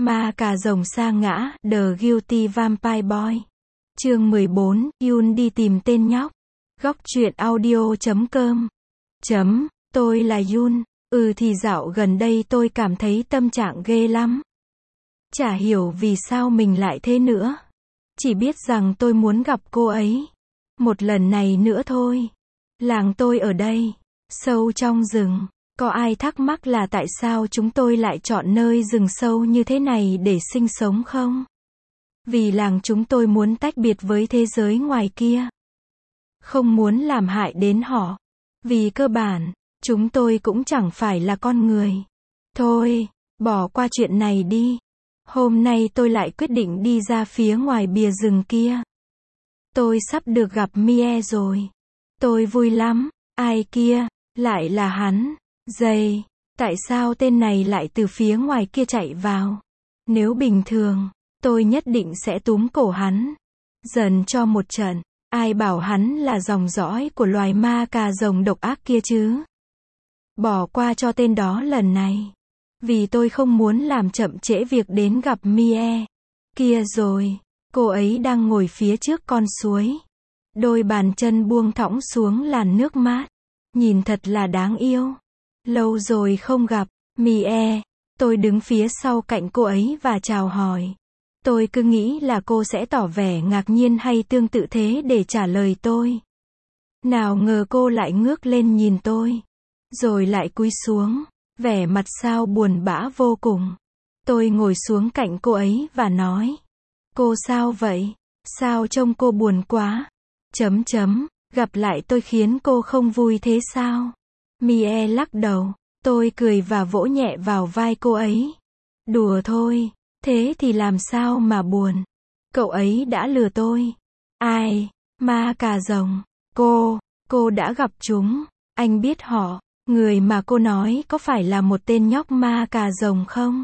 Ma cà rồng sa ngã, The Guilty Vampire Boy. Chương 14, Yun đi tìm tên nhóc. Góc truyện audio.com. Tôi là Yun. Thì dạo gần đây tôi cảm thấy tâm trạng ghê lắm. Chả hiểu vì sao mình lại thế nữa. Chỉ biết rằng tôi muốn gặp cô ấy. Một lần này nữa thôi. Làng tôi ở đây, sâu trong rừng. Có ai thắc mắc là tại sao chúng tôi lại chọn nơi rừng sâu như thế này để sinh sống không? Vì làng chúng tôi muốn tách biệt với thế giới ngoài kia. Không muốn làm hại đến họ. Vì cơ bản, chúng tôi cũng chẳng phải là con người. Thôi, bỏ qua chuyện này đi. Hôm nay tôi lại quyết định đi ra phía ngoài bìa rừng kia. Tôi sắp được gặp Mie rồi. Tôi vui lắm. Ai kia? Lại là hắn. Dây. Tại sao tên này lại từ phía ngoài kia chạy vào? Nếu bình thường, tôi nhất định sẽ túm cổ hắn. Dần cho một trận. Ai bảo hắn là dòng dõi của loài ma cà rồng độc ác kia chứ? Bỏ qua cho tên đó lần này. Vì tôi không muốn làm chậm trễ việc đến gặp Mie. Kia rồi. Cô ấy đang ngồi phía trước con suối. Đôi bàn chân buông thõng xuống làn nước mát. Nhìn thật là đáng yêu. Lâu rồi không gặp. Mie. Tôi đứng phía sau cạnh cô ấy và chào hỏi. Tôi cứ nghĩ là cô sẽ tỏ vẻ ngạc nhiên hay tương tự thế để trả lời tôi. Nào ngờ cô lại ngước lên nhìn tôi. Rồi lại cúi xuống. Vẻ mặt sao buồn bã vô cùng. Tôi ngồi xuống cạnh cô ấy và nói. Cô sao vậy? Sao trông cô buồn quá? Gặp lại tôi khiến cô không vui thế sao? Mie lắc đầu. Tôi cười và vỗ nhẹ vào vai cô ấy. Đùa thôi. Thế thì làm sao mà buồn? Cậu ấy đã lừa tôi. Ai? Ma cà rồng. Cô đã gặp chúng. Anh biết họ. Người mà cô nói có phải là một tên nhóc ma cà rồng không?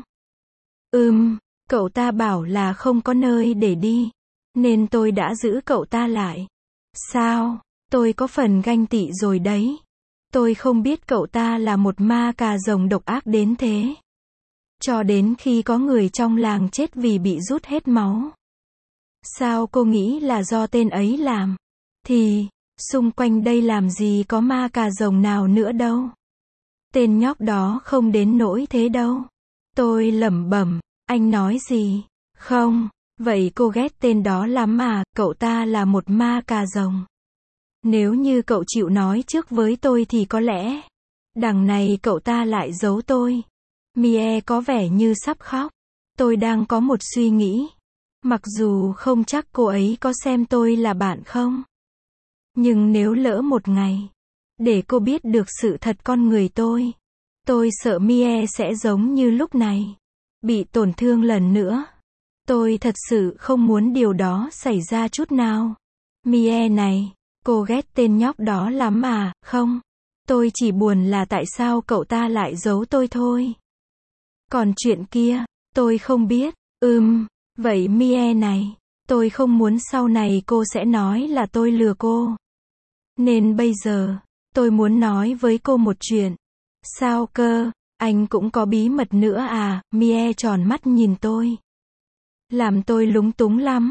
Cậu ta bảo là không có nơi để đi. Nên tôi đã giữ cậu ta lại. Sao? Tôi có phần ganh tị rồi đấy. Tôi không biết cậu ta là một ma cà rồng độc ác đến thế. Cho đến khi có người trong làng chết vì bị rút hết máu. Sao cô nghĩ là do tên ấy làm? Thì, xung quanh đây làm gì có ma cà rồng nào nữa đâu. Tên nhóc đó không đến nỗi thế đâu. Tôi lẩm bẩm, anh nói gì? Không, vậy cô ghét tên đó lắm à, cậu ta là một ma cà rồng. Nếu như cậu chịu nói trước với tôi thì có lẽ, đằng này cậu ta lại giấu tôi. Mie có vẻ như sắp khóc. Tôi đang có một suy nghĩ. Mặc dù không chắc cô ấy có xem tôi là bạn không. Nhưng nếu lỡ một ngày, để cô biết được sự thật con người tôi sợ Mie sẽ giống như lúc này. Bị tổn thương lần nữa. Tôi thật sự không muốn điều đó xảy ra chút nào. Mie này, cô ghét tên nhóc đó lắm à, không? Tôi chỉ buồn là tại sao cậu ta lại giấu tôi thôi. Còn chuyện kia, tôi không biết. Vậy Mie này, tôi không muốn sau này cô sẽ nói là tôi lừa cô. Nên bây giờ, tôi muốn nói với cô một chuyện. Sao cơ? Anh cũng có bí mật nữa à? Mie tròn mắt nhìn tôi. Làm tôi lúng túng lắm.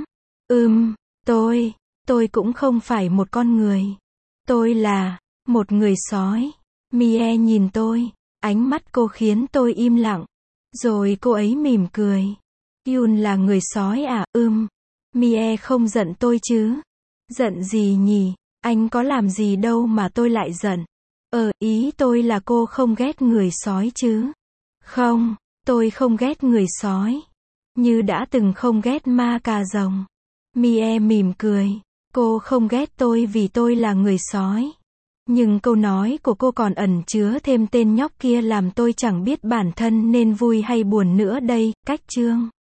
Tôi cũng không phải một con người. Tôi là một người sói. Mie nhìn tôi. Ánh mắt cô khiến tôi im lặng. Rồi cô ấy mỉm cười. Yun là người sói à? Mie không giận tôi chứ? Giận gì nhỉ? Anh có làm gì đâu mà tôi lại giận. Ý tôi là cô không ghét người sói chứ? Không, tôi không ghét người sói. Như đã từng không ghét ma cà rồng. Mie mỉm cười. Cô không ghét tôi vì tôi là người sói. Nhưng câu nói của cô còn ẩn chứa thêm tên nhóc kia làm tôi chẳng biết bản thân nên vui hay buồn nữa đây. Cách chương